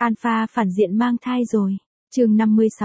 Alpha phản diện mang thai rồi. Chương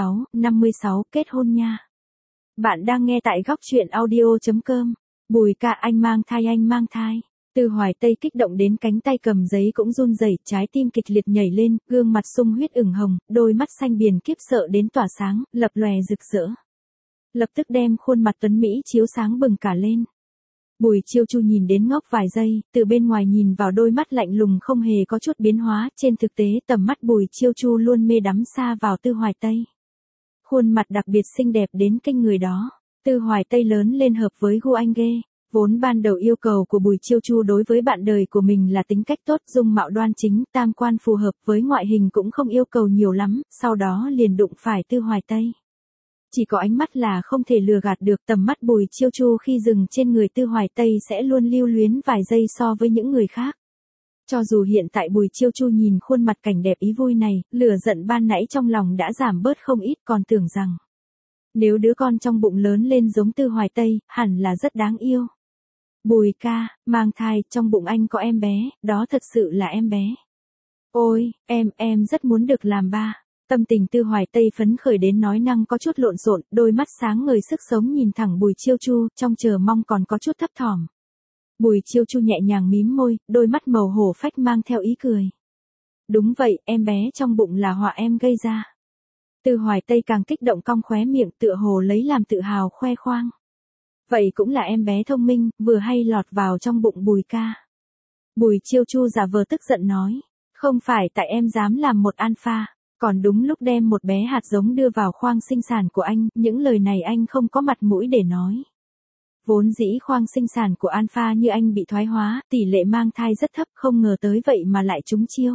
56, kết hôn nha. Bạn đang nghe tại góc truyện audio.com. Bùi ca, anh mang thai. Từ Hoài Tây kích động đến cánh tay cầm giấy cũng run rẩy, trái tim kịch liệt nhảy lên, gương mặt sung huyết ửng hồng, đôi mắt xanh biển kiếp sợ đến tỏa sáng, lập lòe rực rỡ. Lập tức đem khuôn mặt tuấn mỹ chiếu sáng bừng cả lên. Bùi Chiêu Chu nhìn đến ngốc vài giây, từ bên ngoài nhìn vào đôi mắt lạnh lùng không hề có chút biến hóa, trên thực tế tầm mắt Bùi Chiêu Chu luôn mê đắm xa vào Tư Hoài Tây. Khuôn mặt đặc biệt xinh đẹp đến kinh người đó, Tư Hoài Tây lớn lên hợp với gu anh ghê. Vốn ban đầu yêu cầu của Bùi Chiêu Chu đối với bạn đời của mình là tính cách tốt, dung mạo đoan chính, tam quan phù hợp, với ngoại hình cũng không yêu cầu nhiều lắm, sau đó liền đụng phải Tư Hoài Tây. Chỉ có ánh mắt là không thể lừa gạt được, tầm mắt Bùi Chiêu Chu khi dừng trên người Tư Hoài Tây sẽ luôn lưu luyến vài giây so với những người khác. Cho dù hiện tại Bùi Chiêu Chu nhìn khuôn mặt cảnh đẹp ý vui này, lửa giận ban nãy trong lòng đã giảm bớt không ít, còn tưởng rằng nếu đứa con trong bụng lớn lên giống Tư Hoài Tây, hẳn là rất đáng yêu. Bùi ca, mang thai, trong bụng anh có em bé, đó thật sự là em bé. Ôi, em rất muốn được làm ba. Tâm tình Tư Hoài Tây phấn khởi đến nói năng có chút lộn xộn, đôi mắt sáng ngời sức sống nhìn thẳng Bùi Chiêu Chu, trong chờ mong còn có chút thấp thỏm. Bùi Chiêu Chu nhẹ nhàng mím môi, đôi mắt màu hổ phách mang theo ý cười. Đúng vậy, em bé trong bụng là họa em gây ra. Tư Hoài Tây càng kích động cong khóe miệng, tựa hồ lấy làm tự hào khoe khoang. Vậy cũng là em bé thông minh, vừa hay lọt vào trong bụng Bùi ca. Bùi Chiêu Chu giả vờ tức giận nói, không phải tại em dám làm một alpha, còn đúng lúc đem một bé hạt giống đưa vào khoang sinh sản của anh, những lời này anh không có mặt mũi để nói. Vốn dĩ khoang sinh sản của alpha như anh bị thoái hóa, tỷ lệ mang thai rất thấp, không ngờ tới vậy mà lại trúng chiêu.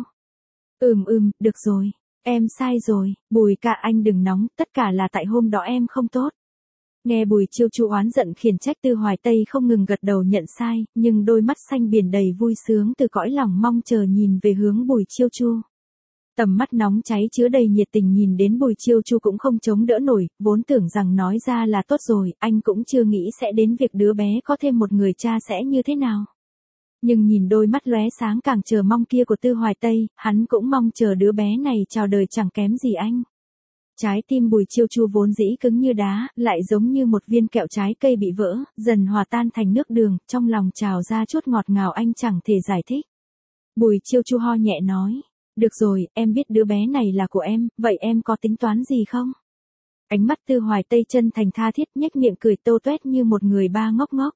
Được rồi, em sai rồi, Bùi ca anh đừng nóng, tất cả là tại hôm đó em không tốt. Nghe Bùi Chiêu Chu oán giận khiển trách, Tư Hoài Tây không ngừng gật đầu nhận sai, nhưng đôi mắt xanh biển đầy vui sướng từ cõi lòng mong chờ nhìn về hướng Bùi Chiêu Chu. Tầm mắt nóng cháy chứa đầy nhiệt tình nhìn đến Bùi Chiêu Chu cũng không chống đỡ nổi, vốn tưởng rằng nói ra là tốt rồi, anh cũng chưa nghĩ sẽ đến việc đứa bé có thêm một người cha sẽ như thế nào. Nhưng nhìn đôi mắt lóe sáng càng chờ mong kia của Tư Hoài Tây, hắn cũng mong chờ đứa bé này chào đời chẳng kém gì anh. Trái tim Bùi Chiêu Chu vốn dĩ cứng như đá, lại giống như một viên kẹo trái cây bị vỡ, dần hòa tan thành nước đường, trong lòng trào ra chút ngọt ngào anh chẳng thể giải thích. Bùi Chiêu Chu ho nhẹ nói, được rồi, em biết đứa bé này là của em, vậy em có tính toán gì không? Ánh mắt Tư Hoài Tây chân thành tha thiết, nhếch miệng cười tô toét như một người ba ngốc ngốc.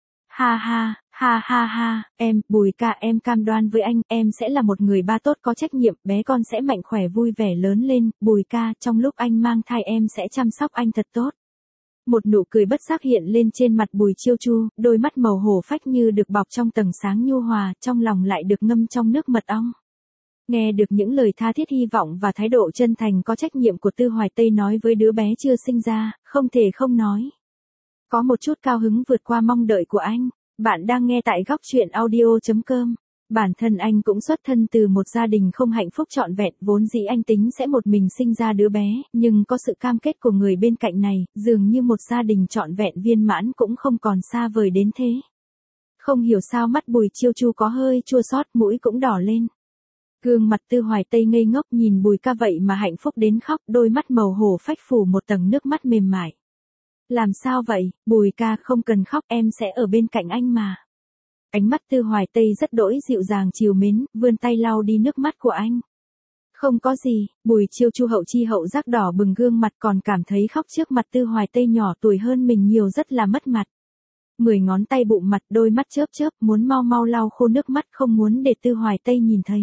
Ha, em, Bùi ca, em cam đoan với anh, em sẽ là một người ba tốt có trách nhiệm, bé con sẽ mạnh khỏe vui vẻ lớn lên, Bùi ca, trong lúc anh mang thai em sẽ chăm sóc anh thật tốt. Một nụ cười bất giác hiện lên trên mặt Bùi Chiêu Chu, đôi mắt màu hổ phách như được bọc trong tầng sáng nhu hòa, trong lòng lại được ngâm trong nước mật ong. Nghe được những lời tha thiết hy vọng và thái độ chân thành có trách nhiệm của Tư Hoài Tây nói với đứa bé chưa sinh ra, không thể không nói. Có một chút cao hứng vượt qua mong đợi của anh. Bạn đang nghe tại góc truyện audio.com. Bản thân anh cũng xuất thân từ một gia đình không hạnh phúc trọn vẹn, vốn dĩ anh tính sẽ một mình sinh ra đứa bé, nhưng có sự cam kết của người bên cạnh này, dường như một gia đình trọn vẹn viên mãn cũng không còn xa vời đến thế. Không hiểu sao mắt Bùi Chiêu Chu có hơi chua xót, mũi cũng đỏ lên. Gương mặt Tư Hoài Tây ngây ngốc nhìn Bùi ca vậy mà hạnh phúc đến khóc, đôi mắt màu hổ phách phủ một tầng nước mắt mềm mại. Làm sao vậy, Bùi ca không cần khóc, em sẽ ở bên cạnh anh mà. Ánh mắt Tư Hoài Tây rất đỗi dịu dàng trìu mến, vươn tay lau đi nước mắt của anh. Không có gì, Bùi Chiêu Chu hậu chi hậu giác đỏ bừng gương mặt, còn cảm thấy khóc trước mặt Tư Hoài Tây nhỏ tuổi hơn mình nhiều rất là mất mặt. 10 ngón tay bụng mặt, đôi mắt chớp chớp, muốn mau mau lau khô nước mắt, không muốn để Tư Hoài Tây nhìn thấy.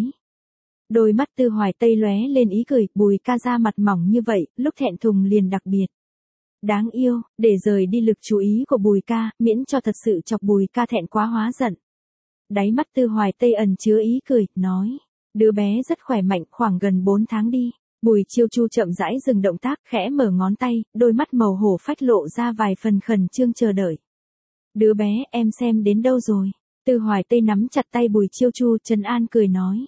Đôi mắt Tư Hoài Tây lóe lên ý cười, Bùi ca da mặt mỏng như vậy, lúc thẹn thùng liền đặc biệt đáng yêu, để rời đi lực chú ý của Bùi ca, miễn cho thật sự chọc Bùi ca thẹn quá hóa giận. Đáy mắt Tư Hoài Tây ẩn chứa ý cười, nói, đứa bé rất khỏe mạnh, khoảng gần 4 tháng đi. Bùi Chiêu Chu chậm rãi dừng động tác, khẽ mở ngón tay, đôi mắt màu hổ phách lộ ra vài phần khẩn trương chờ đợi. Đứa bé, em xem đến đâu rồi? Tư Hoài Tây nắm chặt tay Bùi Chiêu Chu, trấn an cười nói.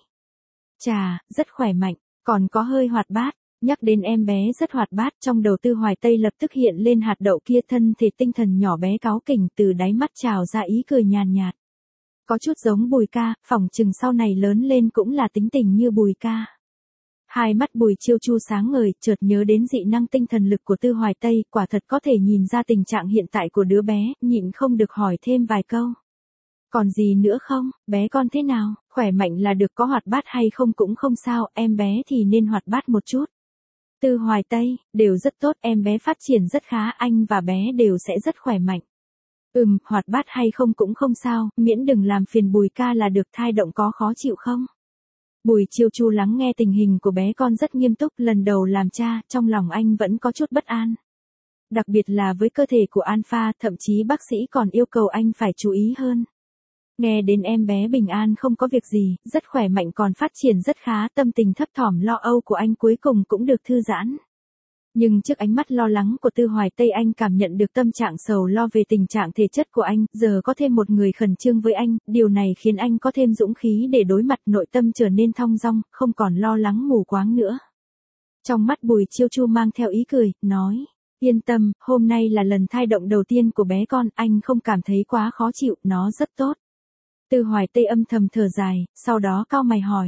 Chà, rất khỏe mạnh, còn có hơi hoạt bát. Nhắc đến em bé rất hoạt bát, trong đầu Tư Hoài Tây lập tức hiện lên hạt đậu kia, thân thể tinh thần nhỏ bé cáu kỉnh, từ đáy mắt trào ra ý cười nhàn nhạt. Có chút giống Bùi ca, phỏng chừng sau này lớn lên cũng là tính tình như Bùi ca. Hai mắt Bùi Chiêu Chu sáng ngời, chợt nhớ đến dị năng tinh thần lực của Tư Hoài Tây, quả thật có thể nhìn ra tình trạng hiện tại của đứa bé, nhịn không được hỏi thêm vài câu. Còn gì nữa không, bé con thế nào, khỏe mạnh là được, có hoạt bát hay không cũng không sao, em bé thì nên hoạt bát một chút. Tư Hoài Tây, đều rất tốt, em bé phát triển rất khá, anh và bé đều sẽ rất khỏe mạnh. Hoạt bát hay không cũng không sao, miễn đừng làm phiền Bùi ca là được, thai động có khó chịu không? Bùi Chiêu Chu lắng nghe tình hình của bé con rất nghiêm túc, lần đầu làm cha, trong lòng anh vẫn có chút bất an. Đặc biệt là với cơ thể của Alpha, thậm chí bác sĩ còn yêu cầu anh phải chú ý hơn. Nghe đến em bé bình an không có việc gì, rất khỏe mạnh còn phát triển rất khá, tâm tình thấp thỏm lo âu của anh cuối cùng cũng được thư giãn. Nhưng trước ánh mắt lo lắng của Tư Hoài Tây, anh cảm nhận được tâm trạng sầu lo về tình trạng thể chất của anh, giờ có thêm một người khẩn trương với anh, điều này khiến anh có thêm dũng khí để đối mặt, nội tâm trở nên thong dong, không còn lo lắng mù quáng nữa. Trong mắt Bùi Chiêu Chu mang theo ý cười, nói, yên tâm, hôm nay là lần thai động đầu tiên của bé con, anh không cảm thấy quá khó chịu, nó rất tốt. Tư Hoài Tây âm thầm thở dài, sau đó cau mày hỏi.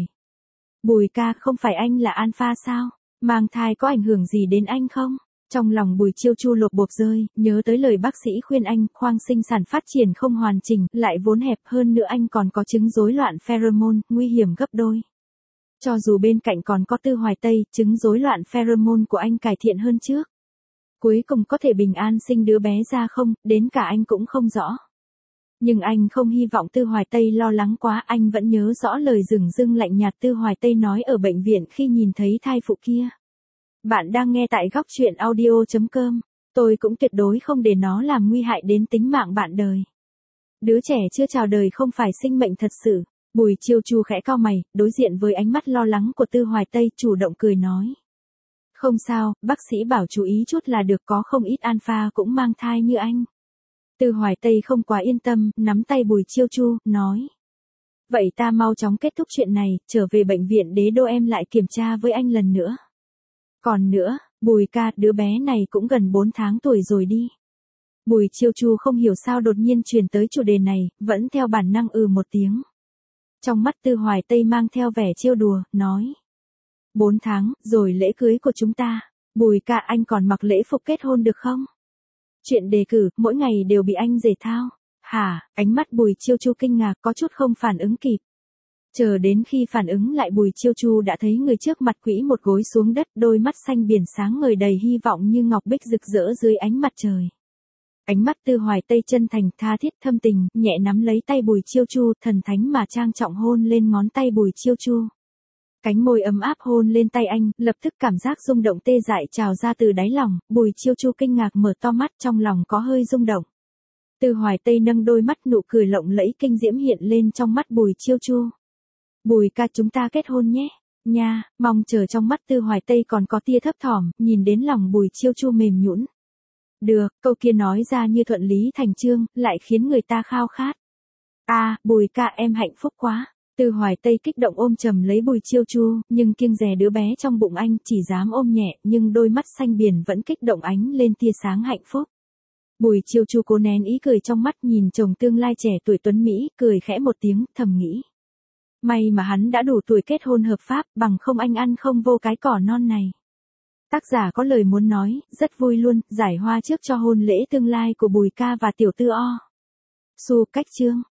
Bùi ca, không phải anh là Alpha sao? Mang thai có ảnh hưởng gì đến anh không? Trong lòng Bùi Chiêu Chu lột bột rơi, nhớ tới lời bác sĩ khuyên anh, khoang sinh sản phát triển không hoàn chỉnh, lại vốn hẹp, hơn nữa anh còn có chứng rối loạn pheromone, nguy hiểm gấp đôi. Cho dù bên cạnh còn có Tư Hoài Tây, chứng rối loạn pheromone của anh cải thiện hơn trước. Cuối cùng có thể bình an sinh đứa bé ra không, đến cả anh cũng không rõ. Nhưng anh không hy vọng Tư Hoài Tây lo lắng quá, anh vẫn nhớ rõ lời dửng dưng lạnh nhạt Tư Hoài Tây nói ở bệnh viện khi nhìn thấy thai phụ kia. Bạn đang nghe tại góc truyện audio.com, tôi cũng tuyệt đối không để nó làm nguy hại đến tính mạng bạn đời. Đứa trẻ chưa chào đời không phải sinh mệnh thật sự. Bùi Chiêu Chu khẽ cau mày, đối diện với ánh mắt lo lắng của Tư Hoài Tây, chủ động cười nói. Không sao, bác sĩ bảo chú ý chút là được, có không ít Alpha cũng mang thai như anh. Tư Hoài Tây không quá yên tâm, nắm tay Bùi Chiêu Chu, nói. Vậy ta mau chóng kết thúc chuyện này, trở về bệnh viện Đế Đô em lại kiểm tra với anh lần nữa. Còn nữa, Bùi ca, đứa bé này cũng gần 4 tháng tuổi rồi đi. Bùi Chiêu Chu không hiểu sao đột nhiên truyền tới chủ đề này, vẫn theo bản năng một tiếng. Trong mắt Tư Hoài Tây mang theo vẻ trêu đùa, nói. 4 tháng, rồi lễ cưới của chúng ta. Bùi ca, anh còn mặc lễ phục kết hôn được không? Chuyện đề cử, mỗi ngày đều bị anh rể thao. Hả, ánh mắt Bùi Chiêu Chu kinh ngạc, có chút không phản ứng kịp. Chờ đến khi phản ứng lại, Bùi Chiêu Chu đã thấy người trước mặt quỵ một gối xuống đất, đôi mắt xanh biển sáng ngời đầy hy vọng như ngọc bích rực rỡ dưới ánh mặt trời. Ánh mắt Tư Hoài Tây chân thành, tha thiết, thâm tình, nhẹ nắm lấy tay Bùi Chiêu Chu, thần thánh mà trang trọng hôn lên ngón tay Bùi Chiêu Chu. Cánh môi ấm áp hôn lên tay anh, lập tức cảm giác rung động tê dại trào ra từ đáy lòng, Bùi Chiêu Chu kinh ngạc mở to mắt, trong lòng có hơi rung động. Tư Hoài Tây nâng đôi mắt, nụ cười lộng lẫy kinh diễm hiện lên trong mắt Bùi Chiêu Chu. Bùi ca, chúng ta kết hôn nhé. Nha, mong chờ trong mắt Tư Hoài Tây còn có tia thấp thỏm, nhìn đến lòng Bùi Chiêu Chu mềm nhũn. Được, câu kia nói ra như thuận lý thành chương, lại khiến người ta khao khát. Bùi ca, em hạnh phúc quá. Tư Hoài Tây kích động ôm chầm lấy Bùi Chiêu Chu, nhưng kiêng dè đứa bé trong bụng anh, chỉ dám ôm nhẹ, nhưng đôi mắt xanh biển vẫn kích động ánh lên tia sáng hạnh phúc. Bùi Chiêu Chu cố nén ý cười trong mắt, nhìn chồng tương lai trẻ tuổi tuấn Mỹ, cười khẽ một tiếng, thầm nghĩ. May mà hắn đã đủ tuổi kết hôn hợp pháp, bằng không anh ăn không vô cái cỏ non này. Tác giả có lời muốn nói, rất vui luôn, giải hoa trước cho hôn lễ tương lai của Bùi ca và tiểu tư O. Su cách chương.